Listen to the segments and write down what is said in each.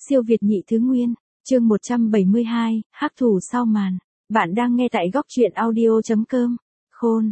Siêu Việt nhị thứ nguyên, chương 172, hắc thủ sau màn. Bạn đang nghe tại góc truyện audio.com. Khôn,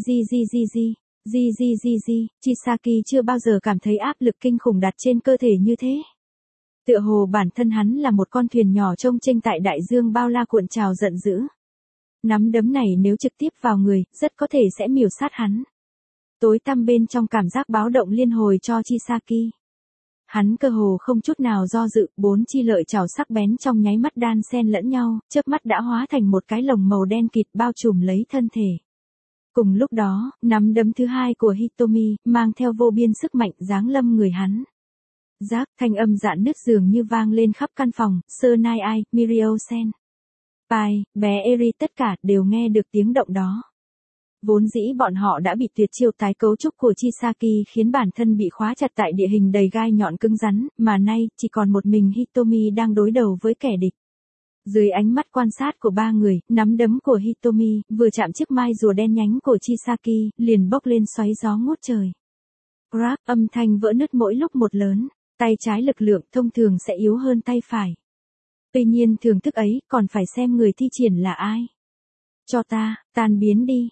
Chisaki chưa bao giờ cảm thấy áp lực kinh khủng đặt trên cơ thể như thế. Tựa hồ bản thân hắn là một con thuyền nhỏ trông chênh tại đại dương bao la cuộn trào giận dữ. Nắm đấm này nếu trực tiếp vào người, rất có thể sẽ miểu sát hắn. Tối tăm bên trong cảm giác báo động liên hồi cho Chisaki. Hắn cơ hồ không chút nào do dự, bốn chi lợi chảo sắc bén trong nháy mắt đan xen lẫn nhau, chớp mắt đã hóa thành một cái lồng màu đen kịt bao trùm lấy thân thể. Cùng lúc đó, nắm đấm thứ hai của Hitomi, mang theo vô biên sức mạnh giáng lâm người hắn. Rác, thanh âm rạn nứt dường như vang lên khắp căn phòng, Sơ Nai Ai, Mirio Sen. Pai, bé Eri tất cả đều nghe được tiếng động đó. Vốn dĩ bọn họ đã bị tuyệt chiêu tái cấu trúc của Chisaki khiến bản thân bị khóa chặt tại địa hình đầy gai nhọn cứng rắn, mà nay chỉ còn một mình Hitomi đang đối đầu với kẻ địch. Dưới ánh mắt quan sát của ba người, nắm đấm của Hitomi vừa chạm chiếc mai rùa đen nhánh của Chisaki, liền bốc lên xoáy gió ngút trời. Crack, âm thanh vỡ nứt mỗi lúc một lớn, tay trái lực lượng thông thường sẽ yếu hơn tay phải. Tuy nhiên thưởng thức ấy còn phải xem người thi triển là ai. Cho ta, tan biến đi,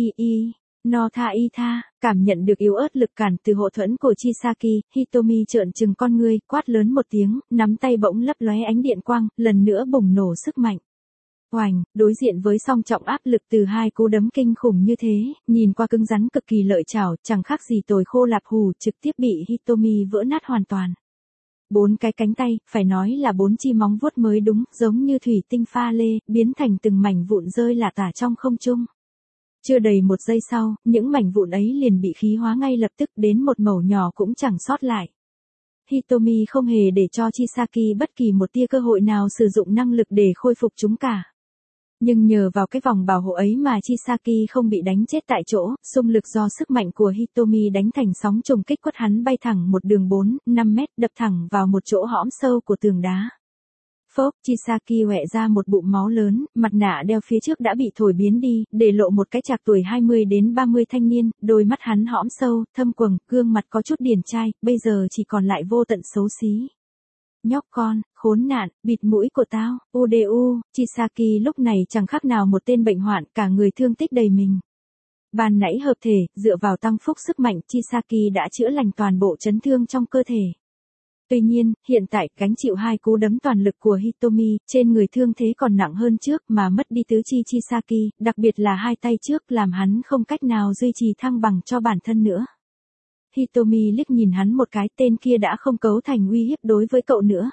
no tha y tha, cảm nhận được yếu ớt lực cản từ hộ thuẫn của Chisaki, Hitomi trợn trừng con ngươi, quát lớn một tiếng, nắm tay bỗng lấp lóe ánh điện quang, lần nữa bùng nổ sức mạnh. Oành, đối diện với song trọng áp lực từ hai cú đấm kinh khủng như thế, nhìn qua cứng rắn cực kỳ lợi chảo, chẳng khác gì tồi khô lạp hù, trực tiếp bị Hitomi vỡ nát hoàn toàn. Bốn cái cánh tay, phải nói là bốn chi móng vuốt mới đúng, giống như thủy tinh pha lê, biến thành từng mảnh vụn rơi lả tả trong không trung. Chưa đầy một giây sau, những mảnh vụn ấy liền bị khí hóa ngay lập tức, đến một mẩu nhỏ cũng chẳng sót lại. Hitomi không hề để cho Chisaki bất kỳ một tia cơ hội nào sử dụng năng lực để khôi phục chúng cả. Nhưng nhờ vào cái vòng bảo hộ ấy mà Chisaki không bị đánh chết tại chỗ, xung lực do sức mạnh của Hitomi đánh thành sóng trùng kích quất hắn bay thẳng một đường 4-5 mét, đập thẳng vào một chỗ hõm sâu của tường đá. Phốc, Chisaki hoẹ ra một bụng máu lớn, mặt nạ đeo phía trước đã bị thổi biến đi, để lộ một cái trạc tuổi 20 đến 30 thanh niên, đôi mắt hắn hõm sâu, thâm quầng, gương mặt có chút điển trai, bây giờ chỉ còn lại vô tận xấu xí. Nhóc con, khốn nạn, bịt mũi của tao, Chisaki lúc này chẳng khác nào một tên bệnh hoạn, cả người thương tích đầy mình. Ban nãy hợp thể, dựa vào tăng phúc sức mạnh, Chisaki đã chữa lành toàn bộ chấn thương trong cơ thể. Tuy nhiên, hiện tại, gánh chịu hai cú đấm toàn lực của Hitomi, trên người thương thế còn nặng hơn trước mà mất đi tứ chi Chisaki, đặc biệt là hai tay trước làm hắn không cách nào duy trì thăng bằng cho bản thân nữa. Hitomi liếc nhìn hắn một cái, tên kia đã không cấu thành uy hiếp đối với cậu nữa.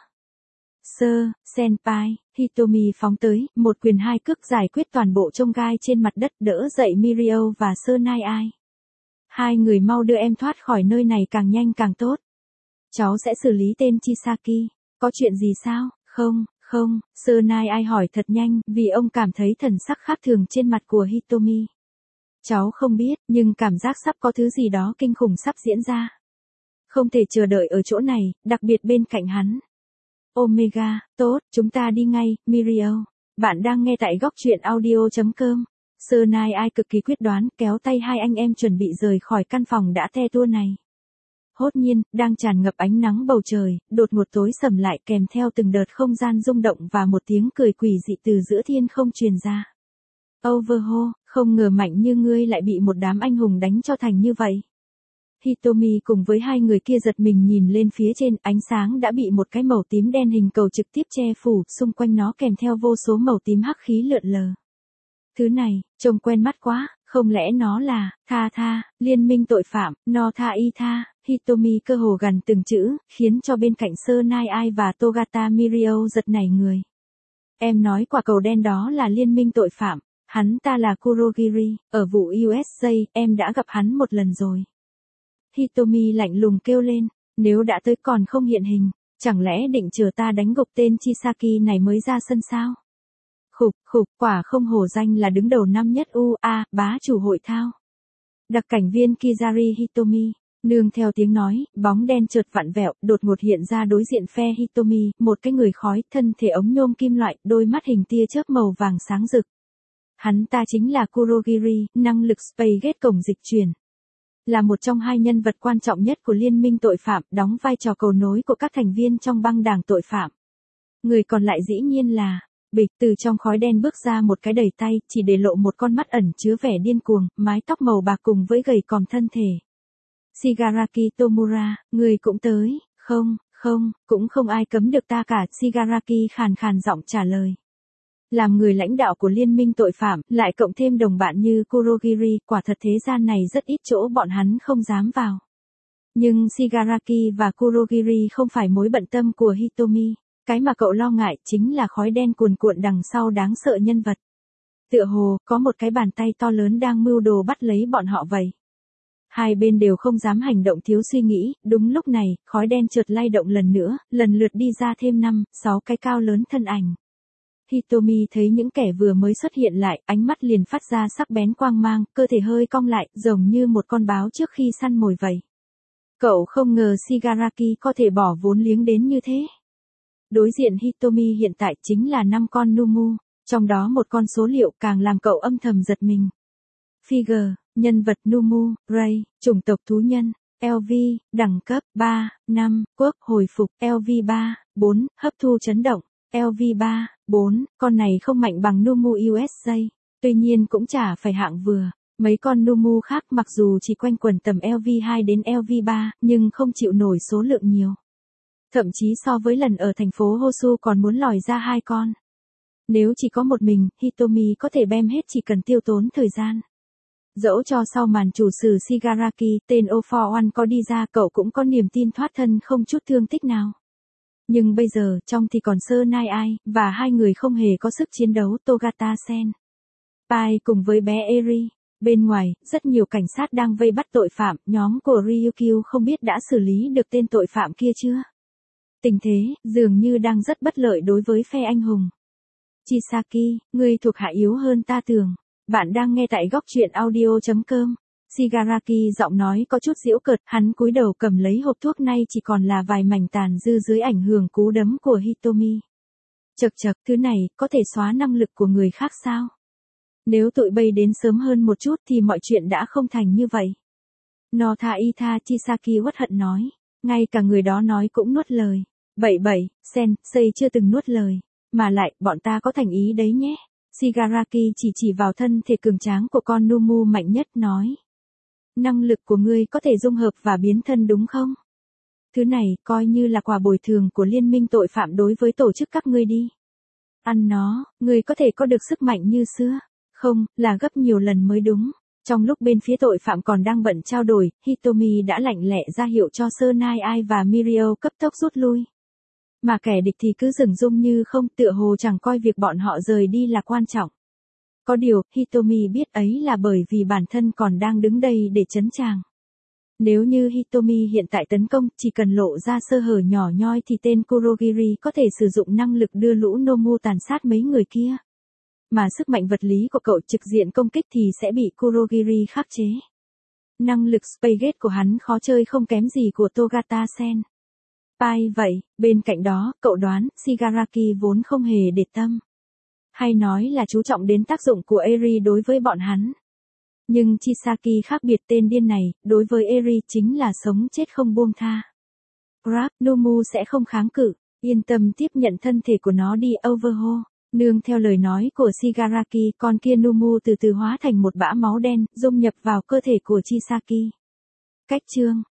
Senpai, Hitomi phóng tới, một quyền hai cước giải quyết toàn bộ chông gai trên mặt đất, đỡ dậy Mirio và Sơ Nai Ai. Hai người mau đưa em thoát khỏi nơi này càng nhanh càng tốt. Cháu sẽ xử lý tên Chisaki. Có chuyện gì sao? Không, Sơ Nai Ai hỏi thật nhanh, vì ông cảm thấy thần sắc khác thường trên mặt của Hitomi. Cháu không biết, nhưng cảm giác sắp có thứ gì đó kinh khủng sắp diễn ra. Không thể chờ đợi ở chỗ này, đặc biệt bên cạnh hắn. Omega, tốt, chúng ta đi ngay, Mirio. Bạn đang nghe tại góc truyện audio.com. Sơ Nai Ai cực kỳ quyết đoán, kéo tay hai anh em chuẩn bị rời khỏi căn phòng đã the tua này. Hốt nhiên, đang tràn ngập ánh nắng bầu trời, đột ngột tối sầm lại kèm theo từng đợt không gian rung động và một tiếng cười quỷ dị từ giữa thiên không truyền ra. Overhaul, không ngờ mạnh như ngươi lại bị một đám anh hùng đánh cho thành như vậy. Hitomi cùng với hai người kia giật mình nhìn lên phía trên, ánh sáng đã bị một cái màu tím đen hình cầu trực tiếp che phủ, xung quanh nó kèm theo vô số màu tím hắc khí lượn lờ. Thứ này, trông quen mắt quá, không lẽ nó là, liên minh tội phạm, no tha y tha, Hitomi cơ hồ gần từng chữ, khiến cho bên cạnh Sơ Nai Ai và Togata Mirio giật nảy người. Em nói quả cầu đen đó là liên minh tội phạm, hắn ta là Kurogiri, ở vụ USA, em đã gặp hắn một lần rồi. Hitomi lạnh lùng kêu lên, nếu đã tới còn không hiện hình, chẳng lẽ định chờ ta đánh gục tên Chisaki này mới ra sân sao? Khục, quả không hổ danh là đứng đầu năm nhất bá chủ hội thao. Đặc cảnh viên Kizari Hitomi, nương theo tiếng nói, bóng đen chợt vặn vẹo, đột ngột hiện ra đối diện phe Hitomi, một cái người khói, thân thể ống nhôm kim loại, đôi mắt hình tia chớp màu vàng sáng rực. Hắn ta chính là Kurogiri, năng lực Space Gate cổng dịch chuyển. Là một trong hai nhân vật quan trọng nhất của liên minh tội phạm, đóng vai trò cầu nối của các thành viên trong băng đảng tội phạm. Người còn lại dĩ nhiên là, bịch, từ trong khói đen bước ra một cái đầy tay, chỉ để lộ một con mắt ẩn chứa vẻ điên cuồng, mái tóc màu bạc cùng với gầy còm thân thể. Shigaraki Tomura, người cũng tới, không, cũng không ai cấm được ta cả, Shigaraki khàn khàn giọng trả lời. Làm người lãnh đạo của liên minh tội phạm, lại cộng thêm đồng bạn như Kurogiri, quả thật thế gian này rất ít chỗ bọn hắn không dám vào. Nhưng Shigaraki và Kurogiri không phải mối bận tâm của Hitomi. Cái mà cậu lo ngại chính là khói đen cuồn cuộn đằng sau đáng sợ nhân vật. Tựa hồ, có một cái bàn tay to lớn đang mưu đồ bắt lấy bọn họ vậy. Hai bên đều không dám hành động thiếu suy nghĩ, đúng lúc này, khói đen chợt lay động lần nữa, lần lượt đi ra thêm 5-6 cái cao lớn thân ảnh. Hitomi thấy những kẻ vừa mới xuất hiện lại, ánh mắt liền phát ra sắc bén quang mang, cơ thể hơi cong lại, giống như một con báo trước khi săn mồi vậy. Cậu không ngờ Shigaraki có thể bỏ vốn liếng đến như thế. Đối diện Hitomi hiện tại chính là 5 con Numu, trong đó một con số liệu càng làm cậu âm thầm giật mình. Figure, nhân vật Numu, Ray, chủng tộc thú nhân, LV, đẳng cấp 3, 5, quốc hồi phục, LV 3, 4, hấp thu chấn động, LV 3, 4, con này không mạnh bằng Numu USA, tuy nhiên cũng chả phải hạng vừa. Mấy con Numu khác mặc dù chỉ quanh quẩn tầm LV2 đến LV3, nhưng không chịu nổi số lượng nhiều. Thậm chí so với lần ở thành phố Hosu còn muốn lòi ra 2 con. Nếu chỉ có một mình, Hitomi có thể bem hết chỉ cần tiêu tốn thời gian. Dẫu cho sau màn chủ sử Shigaraki, tên O41 có đi ra cậu cũng có niềm tin thoát thân không chút thương tích nào. Nhưng bây giờ, trong thì còn Sơ Nai Ai, và hai người không hề có sức chiến đấu, Togata Sen. Pai cùng với bé Eri. Bên ngoài, rất nhiều cảnh sát đang vây bắt tội phạm, nhóm của Ryukyu không biết đã xử lý được tên tội phạm kia chưa. Tình thế, dường như đang rất bất lợi đối với phe anh hùng. Chisaki, ngươi thuộc hạ yếu hơn ta tưởng. Bạn đang nghe tại góc truyện audio.com. Shigaraki giọng nói có chút giễu cợt, hắn cúi đầu cầm lấy hộp thuốc nay chỉ còn là vài mảnh tàn dư dưới ảnh hưởng cú đấm của Hitomi. Chậc, thứ này, có thể xóa năng lực của người khác sao? Nếu tụi bay đến sớm hơn một chút thì mọi chuyện đã không thành như vậy. Notha Ita Chisaki uất hận nói. Ngay cả người đó nói cũng nuốt lời. Bậy, Sensei chưa từng nuốt lời. Mà lại, bọn ta có thành ý đấy nhé. Shigaraki chỉ vào thân thể cường tráng của con Numu mạnh nhất nói. Năng lực của ngươi có thể dung hợp và biến thân đúng không? Thứ này, coi như là quà bồi thường của liên minh tội phạm đối với tổ chức các ngươi đi. Ăn nó, ngươi có thể có được sức mạnh như xưa. Không, là gấp nhiều lần mới đúng. Trong lúc bên phía tội phạm còn đang bận trao đổi, Hitomi đã lạnh lẽ ra hiệu cho Sơ Nai Ai và Mirio cấp tốc rút lui. Mà kẻ địch thì cứ dửng dưng như không, tựa hồ chẳng coi việc bọn họ rời đi là quan trọng. Có điều, Hitomi biết ấy là bởi vì bản thân còn đang đứng đây để trấn tràng. Nếu như Hitomi hiện tại tấn công, chỉ cần lộ ra sơ hở nhỏ nhoi thì tên Kurogiri có thể sử dụng năng lực đưa lũ Nomu tàn sát mấy người kia. Mà sức mạnh vật lý của cậu trực diện công kích thì sẽ bị Kurogiri khắc chế. Năng lực Spaghetti của hắn khó chơi không kém gì của Togata Sen. Pai vậy, bên cạnh đó, cậu đoán, Shigaraki vốn không hề để tâm. Hay nói là chú trọng đến tác dụng của Eri đối với bọn hắn. Nhưng Chisaki khác biệt, tên điên này, đối với Eri chính là sống chết không buông tha. Grab, Numu sẽ không kháng cự, yên tâm tiếp nhận thân thể của nó đi overhaul. Nương theo lời nói của Shigaraki, con kia Numu từ từ hóa thành một bã máu đen, dung nhập vào cơ thể của Chisaki. Cách chương